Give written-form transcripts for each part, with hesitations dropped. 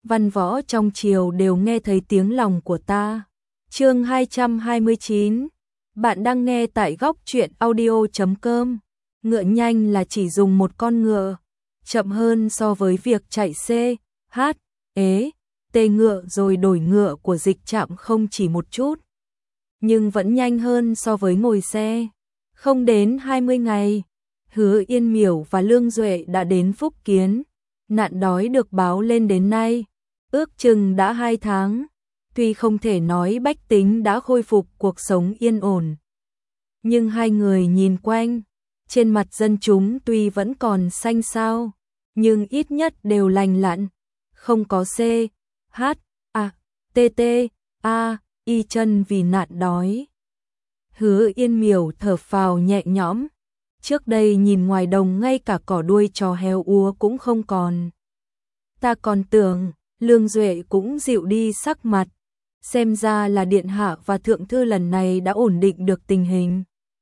văn võ trong triều đều nghe thấy tiếng lòng của ta. Chương 229. Bạn đang nghe tại góc truyện audio.com. Ngựa nhanh là chỉ dùng một con ngựa, chậm hơn so với việc chạy C, H, ế, T ngựa rồi đổi ngựa của Dịch Trạm không chỉ một chút, nhưng vẫn nhanh hơn so với ngồi xe. Không đến 20 ngày, Hứa Yên Miểu và Lương Duệ đã đến Phúc Kiến. Nạn đói được báo lên đến nay, ước chừng đã 2 tháng. Tuy không thể nói bách tính đã khôi phục cuộc sống yên ổn, nhưng hai người nhìn quanh, trên mặt dân chúng tuy vẫn còn xanh xao, nhưng ít nhất đều lành lặn, không có C, H, A, T, T, A, Y chân vì nạn đói. Hứa Yên Miểu thở phào nhẹ nhõm, trước đây nhìn ngoài đồng ngay cả cỏ đuôi chó heo úa cũng không còn. Ta còn tưởng, Lương Duệ cũng dịu đi sắc mặt, xem ra là điện hạ và thượng thư lần này đã ổn định được tình hình.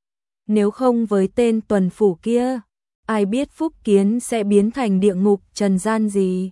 Nếu không với tên tuần phủ kia, ai biết Phúc Kiến sẽ biến thành địa ngục trần gian gì.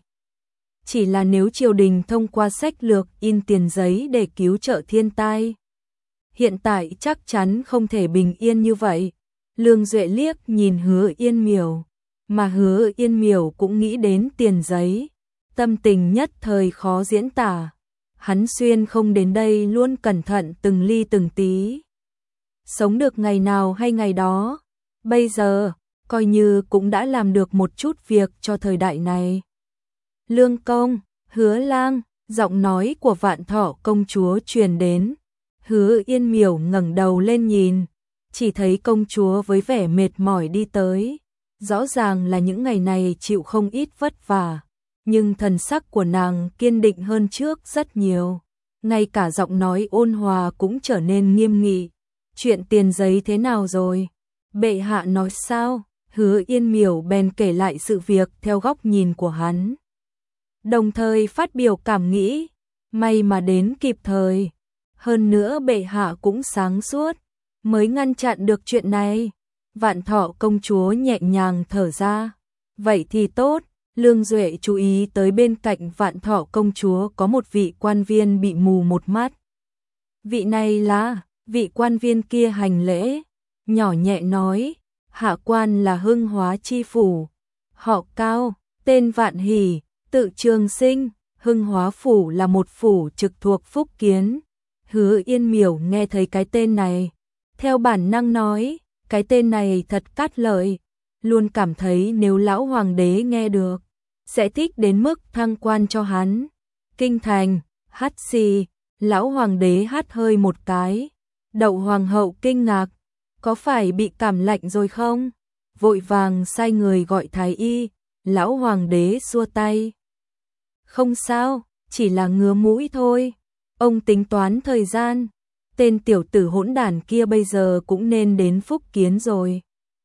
Chỉ là nếu triều đình thông qua sách lược in tiền giấy để cứu trợ thiên tai, hiện tại chắc chắn không thể bình yên như vậy. Lương Duệ liếc nhìn Hứa Yên Miểu, mà Hứa Yên Miểu cũng nghĩ đến tiền giấy, tâm tình nhất thời khó diễn tả. Hắn xuyên không đến đây luôn cẩn thận từng ly từng tí, sống được ngày nào hay ngày đó. Bây giờ, coi như cũng đã làm được một chút việc cho thời đại này. Lương công, Hứa lang, giọng nói của Vạn Thọ công chúa truyền đến. Hứa Yên Miểu ngẩng đầu lên nhìn, chỉ thấy công chúa với vẻ mệt mỏi đi tới. Rõ ràng là những ngày này chịu không ít vất vả, nhưng thần sắc của nàng kiên định hơn trước rất nhiều. Ngay cả giọng nói ôn hòa cũng trở nên nghiêm nghị. Chuyện tiền giấy thế nào rồi? Bệ hạ nói sao? Hứa Yên Miểu bèn kể lại sự việc theo góc nhìn của hắn, đồng thời phát biểu cảm nghĩ. May mà đến kịp thời, hơn nữa bệ hạ cũng sáng suốt, mới ngăn chặn được chuyện này. Vạn Thọ công chúa nhẹ nhàng thở ra. Vậy thì tốt. Lương Duệ chú ý tới bên cạnh Vạn Thọ công chúa có một vị quan viên bị mù một mắt. Vị này là, vị quan viên kia hành lễ, nhỏ nhẹ nói, hạ quan là Hưng Hóa chi phủ, họ Cao, tên Vạn Hỷ, tự Trường Sinh. Hưng Hóa phủ là một phủ trực thuộc Phúc Kiến. Hứa Yên Miểu nghe thấy cái tên này, theo bản năng nói, cái tên này thật cát lợi, luôn cảm thấy nếu lão hoàng đế nghe được, sẽ thích đến mức thăng quan cho hắn. Kinh thành, hắt xì, lão hoàng đế hắt hơi một cái. Đậu hoàng hậu kinh ngạc, có phải bị cảm lạnh rồi không? Vội vàng sai người gọi thái y. Lão hoàng đế xua tay, không sao, chỉ là ngứa mũi thôi. Ông tính toán thời gian, tên tiểu tử hỗn đản kia bây giờ cũng nên đến Phúc Kiến rồi.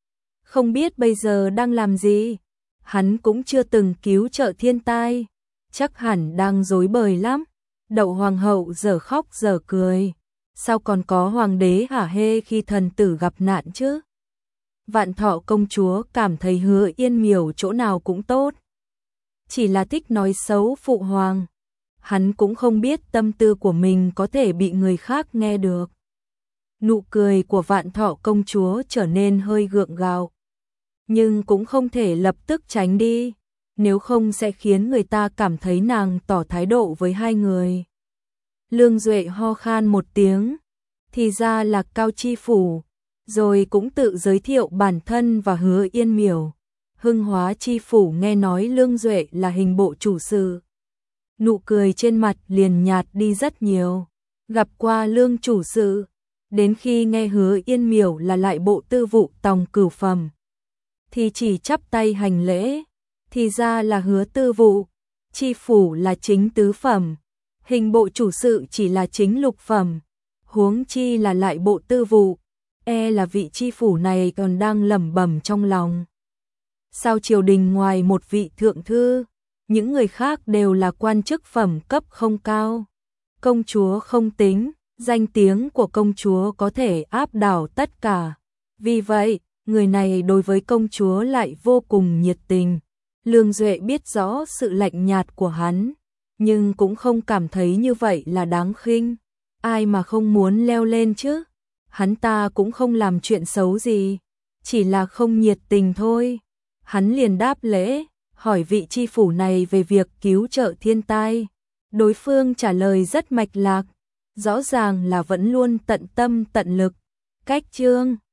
Không biết bây giờ đang làm gì, hắn cũng chưa từng cứu trợ thiên tai, chắc hẳn đang rối bời lắm. Đậu hoàng hậu giờ khóc giờ cười, sao còn có hoàng đế hả hê khi thần tử gặp nạn chứ? Vạn Thọ công chúa cảm thấy Hứa Yên Miểu chỗ nào cũng tốt, chỉ là thích nói xấu phụ hoàng. Hắn cũng không biết tâm tư của mình có thể bị người khác nghe được. Nụ cười của Vạn Thọ công chúa trở nên hơi gượng gạo, nhưng cũng không thể lập tức tránh đi, nếu không sẽ khiến người ta cảm thấy nàng tỏ thái độ với hai người. Lương Duệ ho khan một tiếng, thì ra là Cao chi phủ, rồi cũng tự giới thiệu bản thân và Hứa Yên Miểu. Hưng Hóa chi phủ nghe nói Lương Duệ là hình bộ chủ sự, nụ cười trên mặt liền nhạt đi rất nhiều. Gặp qua Lương chủ sự, đến khi nghe Hứa Yên Miểu là lại bộ tư vụ tòng cửu phẩm, thì chỉ chắp tay hành lễ. Thì ra là Hứa tư vụ, chi phủ là chính tứ phẩm, hình bộ chủ sự chỉ là chính lục phẩm, huống chi là lại bộ tư vụ. Là vị chi phủ này còn đang lẩm bẩm trong lòng. Sao triều đình ngoài một vị thượng thư, những người khác đều là quan chức phẩm cấp không cao. Công chúa không tính, danh tiếng của công chúa có thể áp đảo tất cả. Vì vậy, người này đối với công chúa lại vô cùng nhiệt tình. Lương Duệ biết rõ sự lạnh nhạt của hắn, nhưng cũng không cảm thấy như vậy là đáng khinh. Ai mà không muốn leo lên chứ? Hắn ta cũng không làm chuyện xấu gì, chỉ là không nhiệt tình thôi. Hắn liền đáp lễ, hỏi vị tri phủ này về việc cứu trợ thiên tai. Đối phương trả lời rất mạch lạc, rõ ràng là vẫn luôn tận tâm tận lực. Cách chương